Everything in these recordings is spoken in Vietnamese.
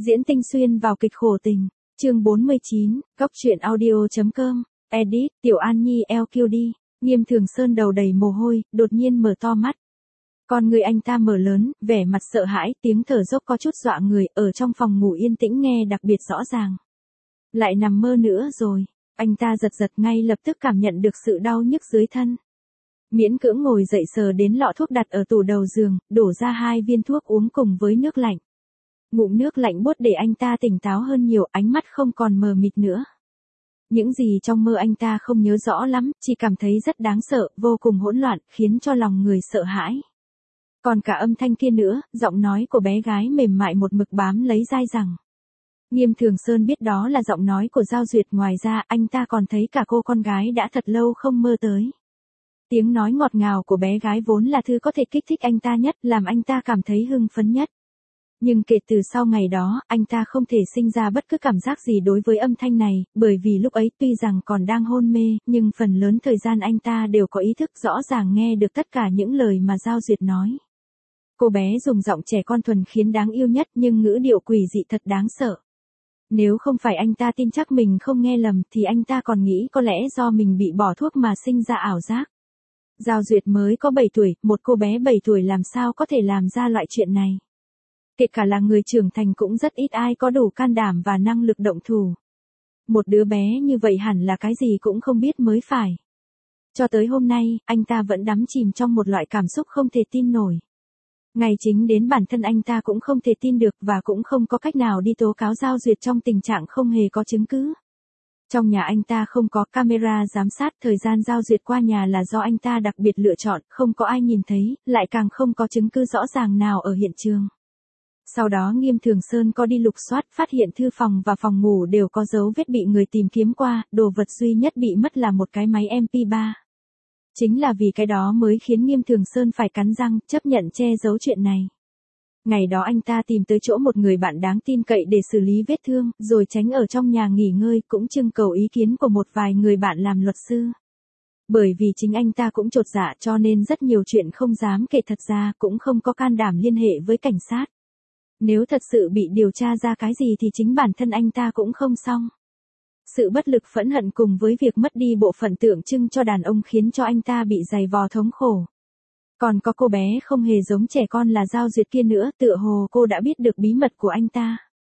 Diễn tinh xuyên vào kịch khổ tình. Chương 49, Góc truyện audio.com. Edit, Tiểu An Nhi LQD. Nghiêm Thường Sơn đầu đầy mồ hôi, đột nhiên mở to mắt. Con người anh ta mở lớn, vẻ mặt sợ hãi, tiếng thở dốc có chút dọa người, ở trong phòng ngủ yên tĩnh nghe đặc biệt rõ ràng. Lại nằm mơ nữa rồi. Anh ta giật giật ngay lập tức cảm nhận được sự đau nhức dưới thân. Miễn cưỡng ngồi dậy sờ đến lọ thuốc đặt ở tủ đầu giường, đổ ra 2 viên thuốc uống cùng với nước lạnh. Ngụm nước lạnh buốt để anh ta tỉnh táo hơn nhiều, ánh mắt không còn mờ mịt nữa. Những gì trong mơ anh ta không nhớ rõ lắm, chỉ cảm thấy rất đáng sợ, vô cùng hỗn loạn, khiến cho lòng người sợ hãi. Còn cả âm thanh kia nữa, giọng nói của bé gái mềm mại một mực bám lấy dai dẳng. Nghiêm Thường Sơn biết đó là giọng nói của Giao Duyệt, ngoài ra anh ta còn thấy cả cô con gái đã thật lâu không mơ tới. Tiếng nói ngọt ngào của bé gái vốn là thứ có thể kích thích anh ta nhất, làm anh ta cảm thấy hưng phấn nhất. Nhưng kể từ sau ngày đó, anh ta không thể sinh ra bất cứ cảm giác gì đối với âm thanh này, bởi vì lúc ấy tuy rằng còn đang hôn mê, nhưng phần lớn thời gian anh ta đều có ý thức rõ ràng nghe được tất cả những lời mà Giao Duyệt nói. Cô bé dùng giọng trẻ con thuần khiết đáng yêu nhất, nhưng ngữ điệu quỷ dị thật đáng sợ. Nếu không phải anh ta tin chắc mình không nghe lầm thì anh ta còn nghĩ có lẽ do mình bị bỏ thuốc mà sinh ra ảo giác. Giao Duyệt mới có 7 tuổi, một cô bé 7 tuổi làm sao có thể làm ra loại chuyện này. Kể cả là người trưởng thành cũng rất ít ai có đủ can đảm và năng lực động thủ. Một đứa bé như vậy hẳn là cái gì cũng không biết mới phải. Cho tới hôm nay, anh ta vẫn đắm chìm trong một loại cảm xúc không thể tin nổi. Ngay chính đến bản thân anh ta cũng không thể tin được và cũng không có cách nào đi tố cáo Giao Duyệt trong tình trạng không hề có chứng cứ. Trong nhà anh ta không có camera giám sát, thời gian Giao Duyệt qua nhà là do anh ta đặc biệt lựa chọn, không có ai nhìn thấy, lại càng không có chứng cứ rõ ràng nào ở hiện trường. Sau đó Nghiêm Thường Sơn có đi lục soát, phát hiện thư phòng và phòng ngủ đều có dấu vết bị người tìm kiếm qua, đồ vật duy nhất bị mất là một cái máy MP3. Chính là vì cái đó mới khiến Nghiêm Thường Sơn phải cắn răng, chấp nhận che giấu chuyện này. Ngày đó anh ta tìm tới chỗ một người bạn đáng tin cậy để xử lý vết thương, rồi tránh ở trong nhà nghỉ ngơi, cũng trưng cầu ý kiến của một vài người bạn làm luật sư. Bởi vì chính anh ta cũng chột dạ cho nên rất nhiều chuyện không dám kể, thật ra cũng không có can đảm liên hệ với cảnh sát. Nếu thật sự bị điều tra ra cái gì thì chính bản thân anh ta cũng không xong. Sự bất lực phẫn hận cùng với việc mất đi bộ phận tượng trưng cho đàn ông khiến cho anh ta bị dày vò thống khổ. Còn có cô bé không hề giống trẻ con là Giao Duyệt kia nữa, tựa hồ cô đã biết được bí mật của anh ta.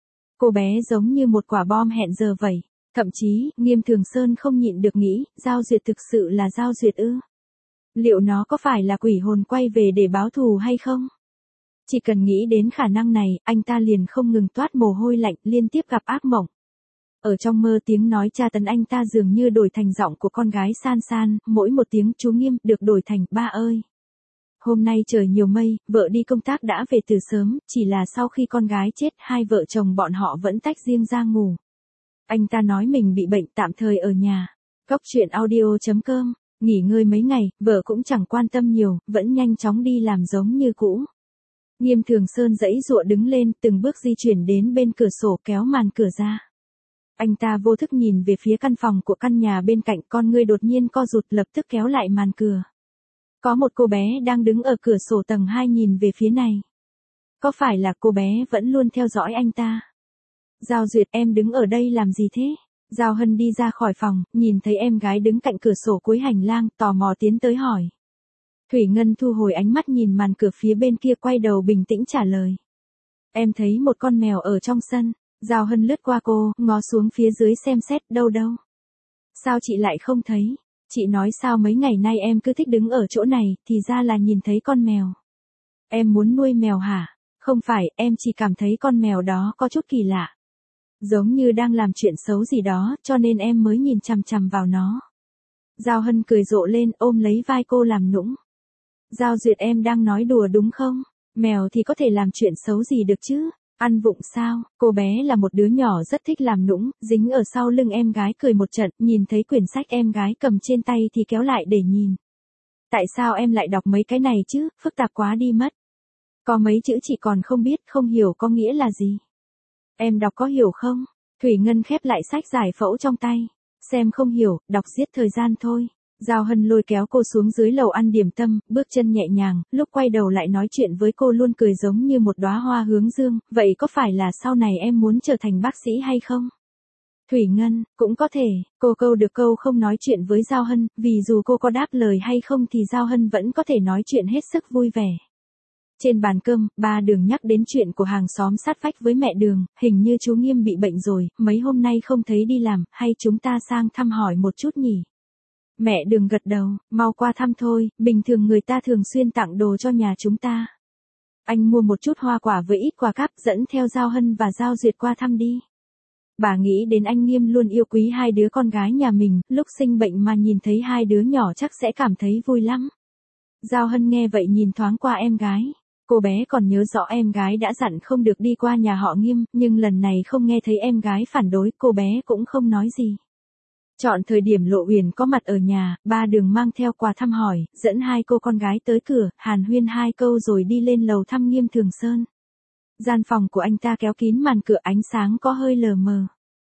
Cô bé giống như một quả bom hẹn giờ vậy. Thậm chí, Nghiêm Thường Sơn không nhịn được nghĩ, Giao Duyệt thực sự là Giao Duyệt ư? Liệu nó có phải là quỷ hồn quay về để báo thù hay không? Chỉ cần nghĩ đến khả năng này, anh ta liền không ngừng toát mồ hôi lạnh, liên tiếp gặp ác mộng. Ở trong mơ tiếng nói tra tấn anh ta dường như đổi thành giọng của con gái San San, mỗi một tiếng chú Nghiêm được đổi thành ba ơi. Hôm nay trời nhiều mây, vợ đi công tác đã về từ sớm, chỉ là sau khi con gái chết hai vợ chồng bọn họ vẫn tách riêng ra ngủ. Anh ta nói mình bị bệnh tạm thời ở nhà. Góc truyện audio.com. Nghỉ ngơi mấy ngày, vợ cũng chẳng quan tâm nhiều, vẫn nhanh chóng đi làm giống như cũ. Nghiêm Thường Sơn giãy giụa đứng lên, từng bước di chuyển đến bên cửa sổ kéo màn cửa ra. Anh ta vô thức nhìn về phía căn phòng của căn nhà bên cạnh, con ngươi đột nhiên co rụt, lập tức kéo lại màn cửa. Có một cô bé đang đứng ở cửa sổ tầng 2 nhìn về phía này. Có phải là cô bé vẫn luôn theo dõi anh ta? Giao Duyệt, em đứng ở đây làm gì thế? Giao Hân đi ra khỏi phòng, nhìn thấy em gái đứng cạnh cửa sổ cuối hành lang, tò mò tiến tới hỏi. Thủy Ngân thu hồi ánh mắt nhìn màn cửa phía bên kia, quay đầu bình tĩnh trả lời. Em thấy một con mèo ở trong sân. Giao Hân lướt qua cô, ngó xuống phía dưới xem xét, đâu. Sao chị lại không thấy? Chị nói sao mấy ngày nay em cứ thích đứng ở chỗ này, thì ra là nhìn thấy con mèo. Em muốn nuôi mèo hả? Không phải, em chỉ cảm thấy con mèo đó có chút kỳ lạ. Giống như đang làm chuyện xấu gì đó, cho nên em mới nhìn chằm chằm vào nó. Giao Hân cười rộ lên, ôm lấy vai cô làm nũng. Giao Duyệt, em đang nói đùa đúng không? Mèo thì có thể làm chuyện xấu gì được chứ? Ăn vụng sao? Cô bé là một đứa nhỏ rất thích làm nũng, dính ở sau lưng em gái cười một trận, nhìn thấy quyển sách em gái cầm trên tay thì kéo lại để nhìn. Tại sao em lại đọc mấy cái này chứ, phức tạp quá đi mất. Có mấy chữ chị còn không biết, không hiểu có nghĩa là gì. Em đọc có hiểu không? Thủy Ngân khép lại sách giải phẫu trong tay. Xem không hiểu, đọc giết thời gian thôi. Giao Hân lôi kéo cô xuống dưới lầu ăn điểm tâm, bước chân nhẹ nhàng, lúc quay đầu lại nói chuyện với cô luôn cười giống như một đóa hoa hướng dương, vậy có phải là sau này em muốn trở thành bác sĩ hay không? Thủy Ngân, cũng có thể, cô câu được câu không nói chuyện với Giao Hân, vì dù cô có đáp lời hay không thì Giao Hân vẫn có thể nói chuyện hết sức vui vẻ. Trên bàn cơm, ba Đường nhắc đến chuyện của hàng xóm sát vách với mẹ Đường, hình như chú Nghiêm bị bệnh rồi, mấy hôm nay không thấy đi làm, hay chúng ta sang thăm hỏi một chút nhỉ? Mẹ Đường gật đầu, mau qua thăm thôi, bình thường người ta thường xuyên tặng đồ cho nhà chúng ta. Anh mua một chút hoa quả với ít quà cáp dẫn theo Giao Hân và Giao Duyệt qua thăm đi. Bà nghĩ đến anh Nghiêm luôn yêu quý hai đứa con gái nhà mình, lúc sinh bệnh mà nhìn thấy hai đứa nhỏ chắc sẽ cảm thấy vui lắm. Giao Hân nghe vậy nhìn thoáng qua em gái. Cô bé còn nhớ rõ em gái đã dặn không được đi qua nhà họ Nghiêm, nhưng lần này không nghe thấy em gái phản đối, cô bé cũng không nói gì. Chọn thời điểm Lộ Uyển có mặt ở nhà, ba Đường mang theo quà thăm hỏi, dẫn hai cô con gái tới cửa, hàn huyên hai câu rồi đi lên lầu thăm Nghiêm Thường Sơn. Gian phòng của anh ta kéo kín màn cửa, ánh sáng có hơi lờ mờ.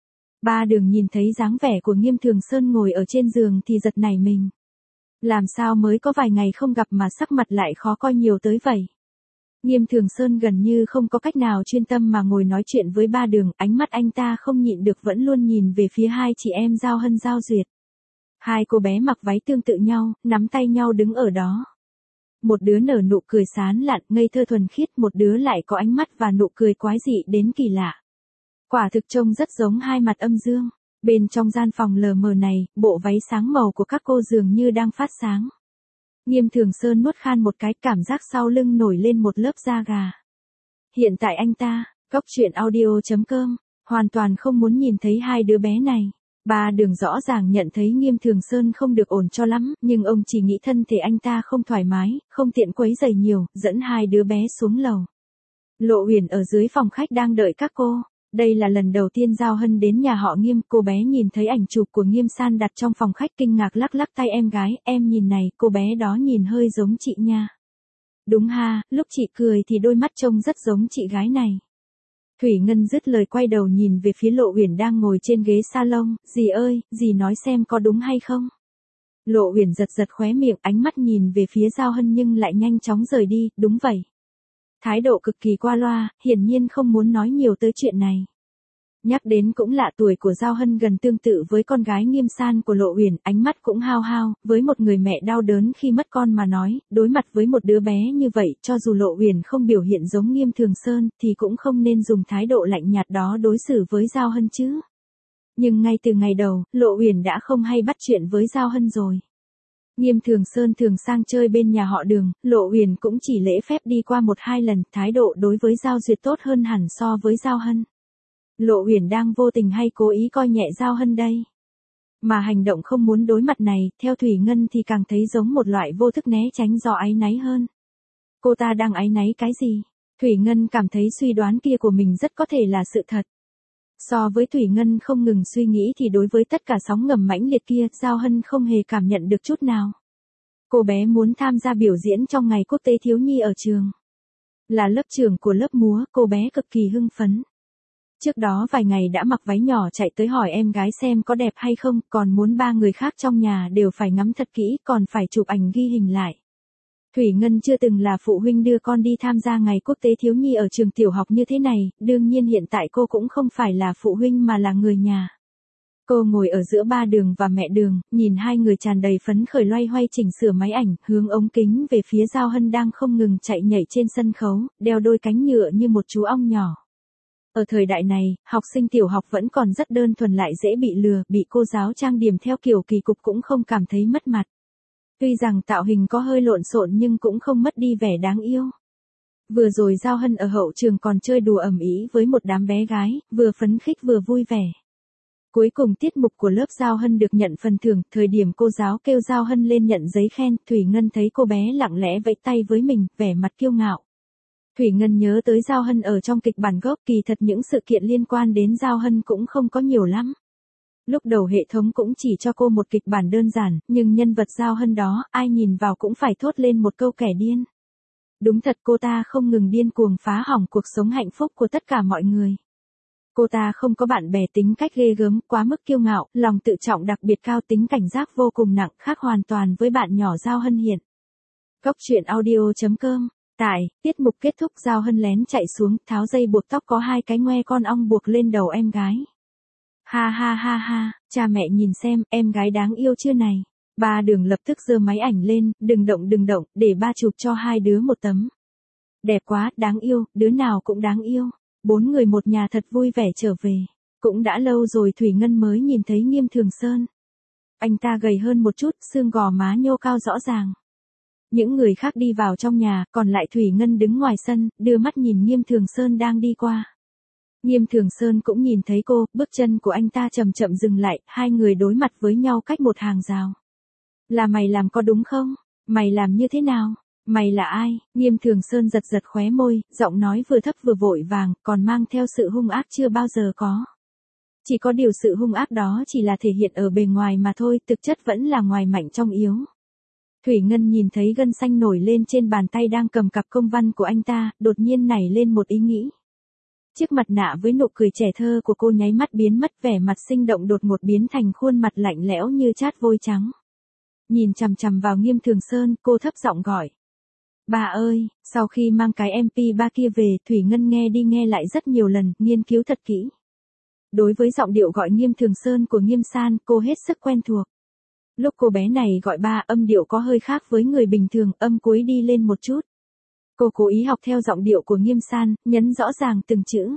Ba Đường nhìn thấy dáng vẻ của Nghiêm Thường Sơn ngồi ở trên giường thì giật nảy mình. Làm sao mới có vài ngày không gặp mà sắc mặt lại khó coi nhiều tới vậy? Nghiêm Thường Sơn gần như không có cách nào chuyên tâm mà ngồi nói chuyện với ba Đường, ánh mắt anh ta không nhịn được vẫn luôn nhìn về phía hai chị em Giao Hân Giao Duyệt. Hai cô bé mặc váy tương tự nhau, nắm tay nhau đứng ở đó. Một đứa nở nụ cười sán lạn, ngây thơ thuần khiết, một đứa lại có ánh mắt và nụ cười quái dị đến kỳ lạ. Quả thực trông rất giống hai mặt âm dương. Bên trong gian phòng lờ mờ này, bộ váy sáng màu của các cô dường như đang phát sáng. Nghiêm Thường Sơn nuốt khan một cái, cảm giác sau lưng nổi lên một lớp da gà. Hiện tại anh ta, coctruyện.audio.com, hoàn toàn không muốn nhìn thấy hai đứa bé này. Ba Đường rõ ràng nhận thấy Nghiêm Thường Sơn không được ổn cho lắm, nhưng ông chỉ nghĩ thân thể anh ta không thoải mái, không tiện quấy rầy nhiều, dẫn hai đứa bé xuống lầu. Lộ Uyển ở dưới phòng khách đang đợi các cô. Đây là lần đầu tiên Giao Hân đến nhà họ Nghiêm, cô bé nhìn thấy ảnh chụp của Nghiêm San đặt trong phòng khách kinh ngạc lắc lắc tay em gái, em nhìn này, cô bé đó nhìn hơi giống chị nha. Đúng ha, lúc chị cười thì đôi mắt trông rất giống chị gái này. Thủy Ngân dứt lời quay đầu nhìn về phía Lộ Uyển đang ngồi trên ghế salon, dì ơi, dì nói xem có đúng hay không. Lộ Uyển giật giật khóe miệng, ánh mắt nhìn về phía Giao Hân nhưng lại nhanh chóng rời đi, đúng vậy. Thái độ cực kỳ qua loa, hiển nhiên không muốn nói nhiều tới chuyện này. Nhắc đến cũng lạ, tuổi của Giao Hân gần tương tự với con gái Nghiêm San của Lộ Uyển, ánh mắt cũng hao hao, với một người mẹ đau đớn khi mất con mà nói, đối mặt với một đứa bé như vậy, cho dù Lộ Uyển không biểu hiện giống Nghiêm Thường Sơn, thì cũng không nên dùng thái độ lạnh nhạt đó đối xử với Giao Hân chứ. Nhưng ngay từ ngày đầu, Lộ Uyển đã không hay bắt chuyện với Giao Hân rồi. Nghiêm Thường Sơn thường sang chơi bên nhà họ Đường, Lộ Uyển cũng chỉ lễ phép đi qua 1-2 lần, thái độ đối với Giao Duyệt tốt hơn hẳn so với Giao Hân. Lộ Uyển đang vô tình hay cố ý coi nhẹ Giao Hân đây. Mà hành động không muốn đối mặt này, theo Thủy Ngân thì càng thấy giống một loại vô thức né tránh do áy náy hơn. Cô ta đang áy náy cái gì? Thủy Ngân cảm thấy suy đoán kia của mình rất có thể là sự thật. So với Thủy Ngân không ngừng suy nghĩ thì đối với tất cả sóng ngầm mãnh liệt kia, Giao Hân không hề cảm nhận được chút nào. Cô bé muốn tham gia biểu diễn trong ngày quốc tế thiếu nhi ở trường. Là lớp trưởng của lớp múa, cô bé cực kỳ hưng phấn. Trước đó vài ngày đã mặc váy nhỏ chạy tới hỏi em gái xem có đẹp hay không, còn muốn 3 người khác trong nhà đều phải ngắm thật kỹ, còn phải chụp ảnh ghi hình lại. Thủy Ngân chưa từng là phụ huynh đưa con đi tham gia ngày quốc tế thiếu nhi ở trường tiểu học như thế này, đương nhiên hiện tại cô cũng không phải là phụ huynh mà là người nhà. Cô ngồi ở giữa ba Đường và mẹ Đường, nhìn hai người tràn đầy phấn khởi loay hoay chỉnh sửa máy ảnh, hướng ống kính về phía Giao Hân đang không ngừng chạy nhảy trên sân khấu, đeo đôi cánh nhựa như một chú ong nhỏ. Ở thời đại này, học sinh tiểu học vẫn còn rất đơn thuần lại dễ bị lừa, bị cô giáo trang điểm theo kiểu kỳ cục cũng không cảm thấy mất mặt. Tuy rằng tạo hình có hơi lộn xộn nhưng cũng không mất đi vẻ đáng yêu. Vừa rồi Giao Hân ở hậu trường còn chơi đùa ầm ĩ với một đám bé gái, vừa phấn khích vừa vui vẻ. Cuối cùng tiết mục của lớp Giao Hân được nhận phần thưởng, thời điểm cô giáo kêu Giao Hân lên nhận giấy khen, Thủy Ngân thấy cô bé lặng lẽ vẫy tay với mình, vẻ mặt kiêu ngạo. Thủy Ngân nhớ tới Giao Hân ở trong kịch bản gốc, kỳ thật những sự kiện liên quan đến Giao Hân cũng không có nhiều lắm. Lúc đầu hệ thống cũng chỉ cho cô một kịch bản đơn giản, nhưng nhân vật Giao Hân đó, ai nhìn vào cũng phải thốt lên một câu kẻ điên. Đúng thật cô ta không ngừng điên cuồng phá hỏng cuộc sống hạnh phúc của tất cả mọi người. Cô ta không có bạn bè, tính cách ghê gớm, quá mức kiêu ngạo, lòng tự trọng đặc biệt cao, tính cảnh giác vô cùng nặng, khác hoàn toàn với bạn nhỏ Giao Hân hiện. Cốc truyện audio.com. Tại, tiết mục kết thúc, Giao Hân lén chạy xuống, tháo dây buộc tóc có 2 cái ngoe con ong buộc lên đầu em gái. Ha ha ha ha, cha mẹ nhìn xem, em gái đáng yêu chưa này. Ba Đường lập tức giơ máy ảnh lên, đừng động, để ba chụp cho 2 đứa một tấm. Đẹp quá, đáng yêu, đứa nào cũng đáng yêu. 4 người một nhà thật vui vẻ trở về. Cũng đã lâu rồi Thủy Ngân mới nhìn thấy Nghiêm Thường Sơn. Anh ta gầy hơn một chút, xương gò má nhô cao rõ ràng. Những người khác đi vào trong nhà, còn lại Thủy Ngân đứng ngoài sân, đưa mắt nhìn Nghiêm Thường Sơn đang đi qua. Nghiêm Thường Sơn cũng nhìn thấy cô, bước chân của anh ta chậm chậm dừng lại, 2 người đối mặt với nhau cách một hàng rào. Là mày làm có đúng không? Mày làm như thế nào? Mày là ai? Nghiêm Thường Sơn giật giật khóe môi, giọng nói vừa thấp vừa vội vàng, còn mang theo sự hung ác chưa bao giờ có. Chỉ có điều sự hung ác đó chỉ là thể hiện ở bề ngoài mà thôi, thực chất vẫn là ngoài mạnh trong yếu. Thủy Ngân nhìn thấy gân xanh nổi lên trên bàn tay đang cầm cặp công văn của anh ta, đột nhiên nảy lên một ý nghĩ. Chiếc mặt nạ với nụ cười trẻ thơ của cô nháy mắt biến mất, vẻ mặt sinh động đột ngột biến thành khuôn mặt lạnh lẽo như chát vôi trắng. Nhìn chằm chằm vào Nghiêm Thường Sơn, cô thấp giọng gọi. Bà ơi, sau khi mang cái MP3 kia về, Thủy Ngân nghe đi nghe lại rất nhiều lần, nghiên cứu thật kỹ. Đối với giọng điệu gọi Nghiêm Thường Sơn của Nghiêm San, cô hết sức quen thuộc. Lúc cô bé này gọi ba, âm điệu có hơi khác với người bình thường, âm cuối đi lên một chút. Cô cố ý học theo giọng điệu của Nghiêm San, nhấn rõ ràng từng chữ.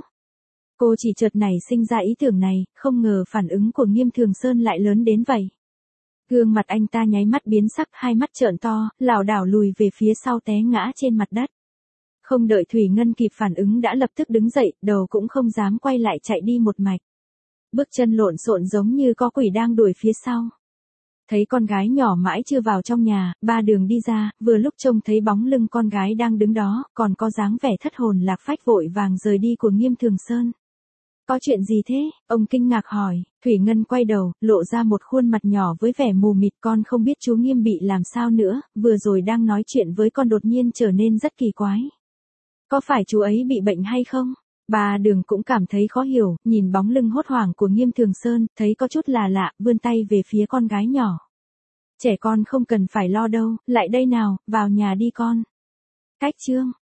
Cô chỉ chợt nảy sinh ra ý tưởng này, không ngờ phản ứng của Nghiêm Thường Sơn lại lớn đến vậy. Gương mặt anh ta nháy mắt biến sắc, 2 mắt trợn to, lảo đảo lùi về phía sau té ngã trên mặt đất. Không đợi Thủy Ngân kịp phản ứng đã lập tức đứng dậy, đầu cũng không dám quay lại chạy đi một mạch. Bước chân lộn xộn giống như có quỷ đang đuổi phía sau. Thấy con gái nhỏ mãi chưa vào trong nhà, Ba Đường đi ra, vừa lúc trông thấy bóng lưng con gái đang đứng đó, còn có dáng vẻ thất hồn lạc phách vội vàng rời đi của Nghiêm Thường Sơn. Có chuyện gì thế? Ông kinh ngạc hỏi. Thủy Ngân quay đầu, lộ ra một khuôn mặt nhỏ với vẻ mù mịt, con không biết chú Nghiêm bị làm sao nữa, vừa rồi đang nói chuyện với con đột nhiên trở nên rất kỳ quái. Có phải chú ấy bị bệnh hay không? Ba Đường cũng cảm thấy khó hiểu, nhìn bóng lưng hốt hoảng của Nghiêm Thường Sơn, thấy có chút là lạ, vươn tay về phía con gái nhỏ. Trẻ con không cần phải lo đâu, lại đây nào, vào nhà đi con. Cách chương.